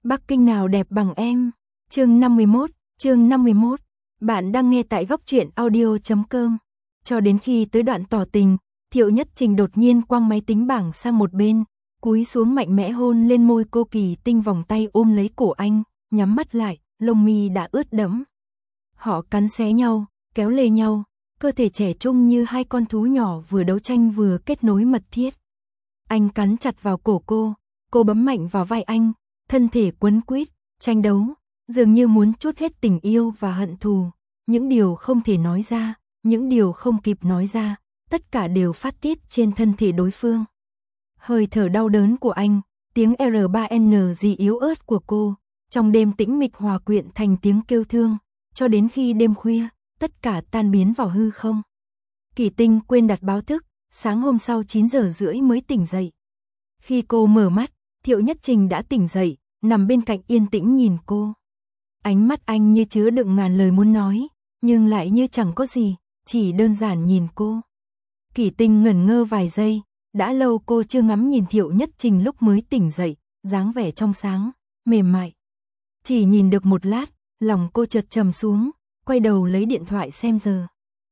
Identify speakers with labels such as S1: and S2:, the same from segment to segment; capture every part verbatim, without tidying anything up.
S1: Bắc Kinh nào đẹp bằng em. Chương năm mươi mốt, chương năm mươi mốt. Bạn đang nghe tại góc truyện audio chấm com. Cho đến khi tới đoạn tỏ tình, Thiệu Nhất Trình đột nhiên quăng máy tính bảng sang một bên, cúi xuống mạnh mẽ hôn lên môi cô. Kỳ Tinh vòng tay ôm lấy cổ anh, nhắm mắt lại, lông mi đã ướt đẫm. Họ cắn xé nhau, kéo lê nhau, cơ thể trẻ trung như hai con thú nhỏ vừa đấu tranh vừa kết nối mật thiết. Anh cắn chặt vào cổ cô, cô bấm mạnh vào vai anh, thân thể quấn quýt, tranh đấu, dường như muốn trút hết tình yêu và hận thù, những điều không thể nói ra, những điều không kịp nói ra, tất cả đều phát tiết trên thân thể đối phương. Hơi thở đau đớn của anh, tiếng R ba N G yếu ớt của cô, trong đêm tĩnh mịch hòa quyện thành tiếng kêu thương, cho đến khi đêm khuya, tất cả tan biến vào hư không. Kỳ Tinh quên đặt báo thức, sáng hôm sau chín giờ rưỡi mới tỉnh dậy. Khi cô mở mắt, Thiệu Nhất Trình đã tỉnh dậy, nằm bên cạnh yên tĩnh nhìn cô. Ánh mắt anh như chứa đựng ngàn lời muốn nói, nhưng lại như chẳng có gì, chỉ đơn giản nhìn cô. Kỳ Tinh ngẩn ngơ vài giây, đã lâu cô chưa ngắm nhìn Thiệu Nhất Trình lúc mới tỉnh dậy, dáng vẻ trong sáng, mềm mại. Chỉ nhìn được một lát, lòng cô chợt trầm xuống, quay đầu lấy điện thoại xem giờ.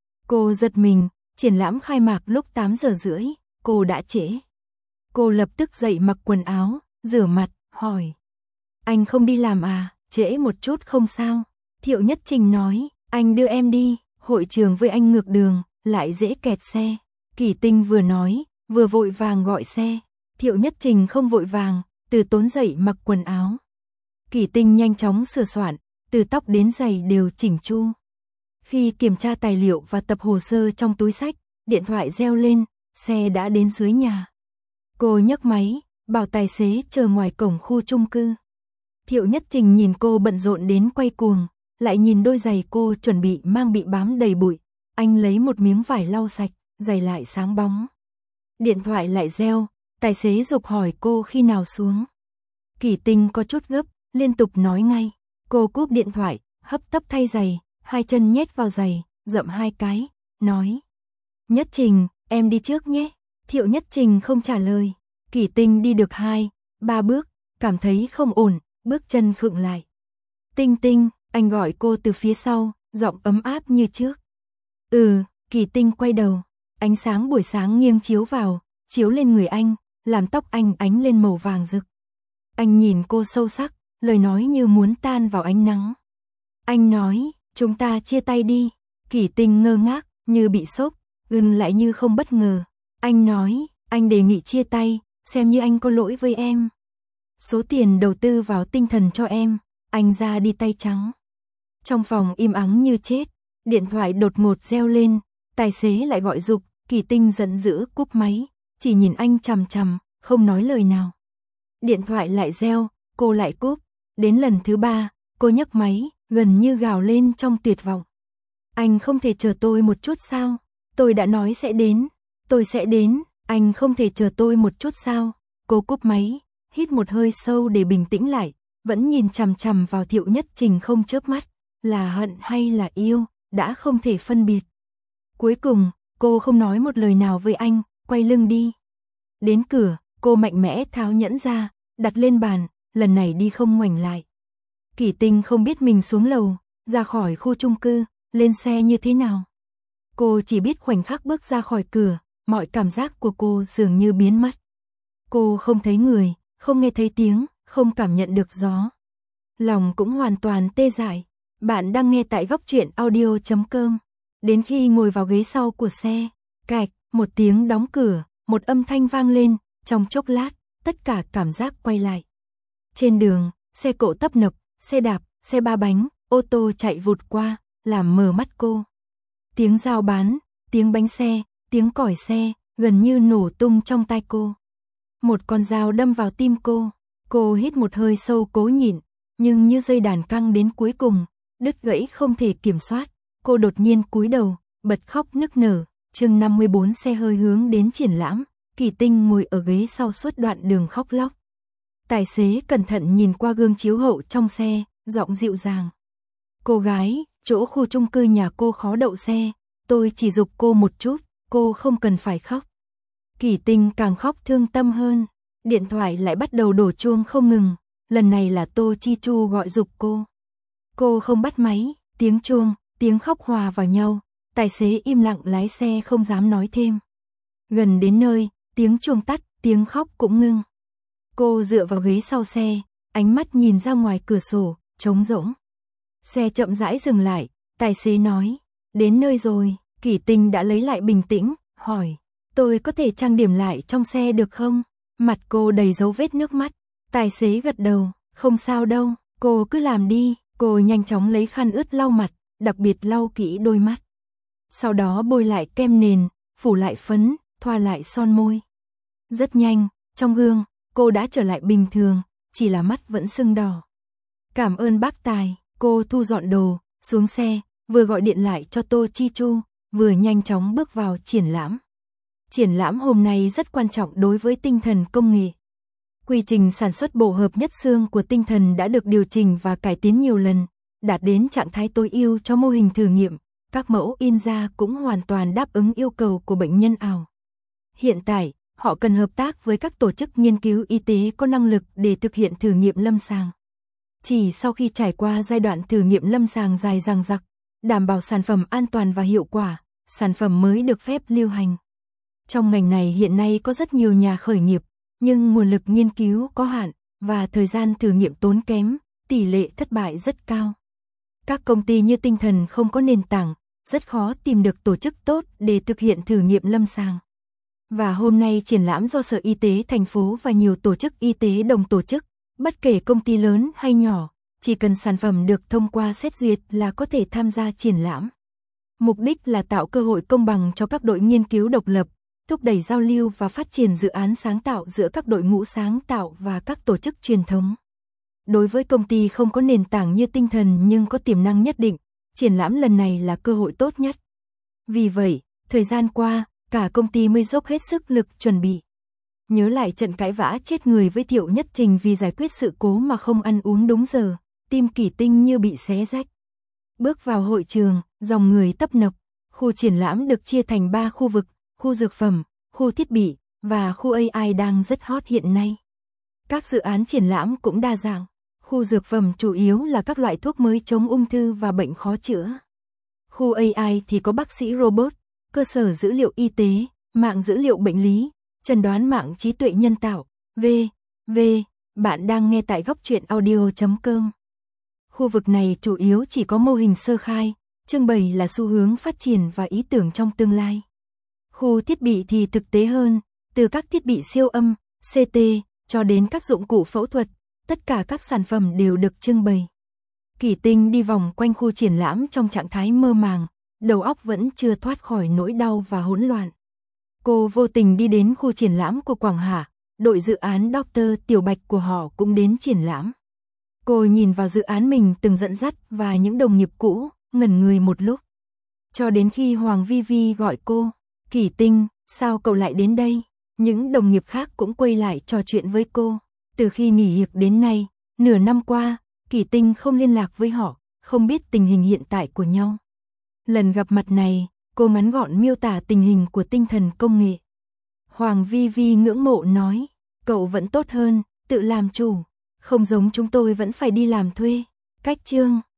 S1: Cô giật mình, triển lãm khai mạc lúc tám giờ rưỡi, cô đã trễ. Cô lập tức dậy mặc quần áo, rửa mặt, hỏi. Anh không đi làm à, trễ một chút không sao. Thiệu Nhất Trình nói, anh đưa em đi, hội trường với anh ngược đường, lại dễ kẹt xe. Kỳ Tinh vừa nói, vừa vội vàng gọi xe. Thiệu Nhất Trình không vội vàng, từ tốn dậy mặc quần áo. Kỳ Tinh nhanh chóng sửa soạn, từ tóc đến giày đều chỉnh chu. Khi kiểm tra tài liệu và tập hồ sơ trong túi sách, điện thoại reo lên, xe đã đến dưới nhà. Cô nhấc máy, bảo tài xế chờ ngoài cổng khu chung cư. Thiệu Nhất Trình nhìn cô bận rộn đến quay cuồng, lại nhìn đôi giày cô chuẩn bị mang bị bám đầy bụi. Anh lấy một miếng vải lau sạch, giày lại sáng bóng. Điện thoại lại reo, tài xế giục hỏi cô khi nào xuống. Kỳ Tinh có chút gấp, liên tục nói ngay. Cô cúp điện thoại, hấp tấp thay giày, hai chân nhét vào giày, dậm hai cái, nói. Nhất Trình, em đi trước nhé. Thiệu Nhất Trình không trả lời. Kỳ Tinh đi được hai, ba bước, cảm thấy không ổn, bước chân khựng lại. Tinh Tinh, anh gọi cô từ phía sau, giọng ấm áp như trước. Ừ, Kỳ Tinh quay đầu, ánh sáng buổi sáng nghiêng chiếu vào, chiếu lên người anh, làm tóc anh ánh lên màu vàng rực. Anh nhìn cô sâu sắc, lời nói như muốn tan vào ánh nắng. Anh nói, chúng ta chia tay đi. Kỳ Tinh ngơ ngác, như bị sốc, ưn lại như không bất ngờ. Anh nói, anh đề nghị chia tay, xem như anh có lỗi với em. Số tiền đầu tư vào tinh thần cho em, anh ra đi tay trắng. Trong phòng im ắng như chết, điện thoại đột ngột reo lên, tài xế lại gọi giục. Kỳ Tinh giận dữ cúp máy, chỉ nhìn anh chằm chằm, không nói lời nào. Điện thoại lại reo, cô lại cúp. Đến lần thứ ba, cô nhấc máy, gần như gào lên trong tuyệt vọng. Anh không thể chờ tôi một chút sao? Tôi đã nói sẽ đến, tôi sẽ đến, anh không thể chờ tôi một chút sao? Cô cúp máy, hít một hơi sâu để bình tĩnh lại, vẫn nhìn chằm chằm vào Thiệu Nhất Trình không chớp mắt, là hận hay là yêu, đã không thể phân biệt. Cuối cùng, cô không nói một lời nào với anh, quay lưng đi. Đến cửa, cô mạnh mẽ tháo nhẫn ra, đặt lên bàn, lần này đi không ngoảnh lại. Kỳ Tinh không biết mình xuống lầu, ra khỏi khu chung cư, lên xe như thế nào. Cô chỉ biết khoảnh khắc bước ra khỏi cửa, mọi cảm giác của cô dường như biến mất. Cô không thấy người, không nghe thấy tiếng, không cảm nhận được gió. Lòng cũng hoàn toàn tê dại. Bạn đang nghe tại góc truyện audio chấm com. Đến khi ngồi vào ghế sau của xe, cạch, một tiếng đóng cửa, một âm thanh vang lên, trong chốc lát, tất cả cảm giác quay lại. Trên đường, xe cộ tấp nập, xe đạp, xe ba bánh, ô tô chạy vụt qua, làm mờ mắt cô. Tiếng giao bán, tiếng bánh xe, tiếng còi xe, gần như nổ tung trong tai cô. Một con dao đâm vào tim cô, cô hít một hơi sâu cố nhịn, nhưng như dây đàn căng đến cuối cùng, đứt gãy không thể kiểm soát. Cô đột nhiên cúi đầu, bật khóc nức nở. Chương năm mươi bốn xe hơi hướng đến triển lãm, Kỳ Tinh ngồi ở ghế sau suốt đoạn đường khóc lóc. Tài xế cẩn thận nhìn qua gương chiếu hậu trong xe, giọng dịu dàng. Cô gái, chỗ khu chung cư nhà cô khó đậu xe, tôi chỉ giục cô một chút, cô không cần phải khóc. Kỳ Tinh càng khóc thương tâm hơn, điện thoại lại bắt đầu đổ chuông không ngừng, lần này là Tô Chi Chu gọi giục cô. Cô không bắt máy, tiếng chuông, tiếng khóc hòa vào nhau, tài xế im lặng lái xe không dám nói thêm. Gần đến nơi, tiếng chuông tắt, tiếng khóc cũng ngưng. Cô dựa vào ghế sau xe, ánh mắt nhìn ra ngoài cửa sổ, trống rỗng. Xe chậm rãi dừng lại, tài xế nói, đến nơi rồi. Kỷ Tinh đã lấy lại bình tĩnh, hỏi, tôi có thể trang điểm lại trong xe được không? Mặt cô đầy dấu vết nước mắt, tài xế gật đầu, không sao đâu, cô cứ làm đi. Cô nhanh chóng lấy khăn ướt lau mặt, đặc biệt lau kỹ đôi mắt. Sau đó bôi lại kem nền, phủ lại phấn, thoa lại son môi. Rất nhanh, trong gương, cô đã trở lại bình thường, chỉ là mắt vẫn sưng đỏ. Cảm ơn bác Tài, cô thu dọn đồ, xuống xe, vừa gọi điện lại cho Tô Chi Chu, vừa nhanh chóng bước vào triển lãm. Triển lãm hôm nay rất quan trọng đối với tinh thần công nghệ. Quy trình sản xuất bổ hợp nhất xương của tinh thần đã được điều chỉnh và cải tiến nhiều lần, đạt đến trạng thái tối ưu cho mô hình thử nghiệm. Các mẫu in ra cũng hoàn toàn đáp ứng yêu cầu của bệnh nhân ảo. Hiện tại, họ cần hợp tác với các tổ chức nghiên cứu y tế có năng lực để thực hiện thử nghiệm lâm sàng. Chỉ sau khi trải qua giai đoạn thử nghiệm lâm sàng dài dằng dặc, đảm bảo sản phẩm an toàn và hiệu quả, sản phẩm mới được phép lưu hành. Trong ngành này hiện nay có rất nhiều nhà khởi nghiệp, nhưng nguồn lực nghiên cứu có hạn và thời gian thử nghiệm tốn kém, tỷ lệ thất bại rất cao. Các công ty như Tinh Thần không có nền tảng, rất khó tìm được tổ chức tốt để thực hiện thử nghiệm lâm sàng. Và hôm nay triển lãm do Sở Y tế thành phố và nhiều tổ chức y tế đồng tổ chức, bất kể công ty lớn hay nhỏ, chỉ cần sản phẩm được thông qua xét duyệt là có thể tham gia triển lãm. Mục đích là tạo cơ hội công bằng cho các đội nghiên cứu độc lập, thúc đẩy giao lưu và phát triển dự án sáng tạo giữa các đội ngũ sáng tạo và các tổ chức truyền thống. Đối với công ty không có nền tảng như Tinh Thần nhưng có tiềm năng nhất định, triển lãm lần này là cơ hội tốt nhất. Vì vậy, thời gian qua, cả công ty mới dốc hết sức lực chuẩn bị. Nhớ lại trận cãi vã chết người với Thiệu Nhất Trình vì giải quyết sự cố mà không ăn uống đúng giờ, tim Kỷ Tinh như bị xé rách. Bước vào hội trường, dòng người tấp nập, khu triển lãm được chia thành ba khu vực, khu dược phẩm, khu thiết bị và khu a i đang rất hot hiện nay. Các dự án triển lãm cũng đa dạng. Khu dược phẩm chủ yếu là các loại thuốc mới chống ung thư và bệnh khó chữa. Khu a i thì có bác sĩ robot, cơ sở dữ liệu y tế, mạng dữ liệu bệnh lý, chẩn đoán mạng trí tuệ nhân tạo, vân vân. Bạn đang nghe tại góc truyện audio chấm com. Khu vực này chủ yếu chỉ có mô hình sơ khai, trưng bày là xu hướng phát triển và ý tưởng trong tương lai. Khu thiết bị thì thực tế hơn, từ các thiết bị siêu âm, xê tê, cho đến các dụng cụ phẫu thuật, tất cả các sản phẩm đều được trưng bày. Kỷ Tinh đi vòng quanh khu triển lãm trong trạng thái mơ màng, đầu óc vẫn chưa thoát khỏi nỗi đau và hỗn loạn. Cô vô tình đi đến khu triển lãm của Quảng Hà, đội dự án Doctor Tiểu Bạch của họ cũng đến triển lãm. Cô nhìn vào dự án mình từng dẫn dắt và những đồng nghiệp cũ, ngẩn người một lúc. Cho đến khi Hoàng Vi Vi gọi cô, Kỷ Tinh, sao cậu lại đến đây? Những đồng nghiệp khác cũng quay lại trò chuyện với cô. Từ khi nghỉ việc đến nay, nửa năm qua, Kỷ Tinh không liên lạc với họ, không biết tình hình hiện tại của nhau. Lần gặp mặt này, cô ngắn gọn miêu tả tình hình của Tinh Thần công nghệ. Hoàng Vi Vi ngưỡng mộ nói, cậu vẫn tốt hơn, tự làm chủ, không giống chúng tôi vẫn phải đi làm thuê. Cách chương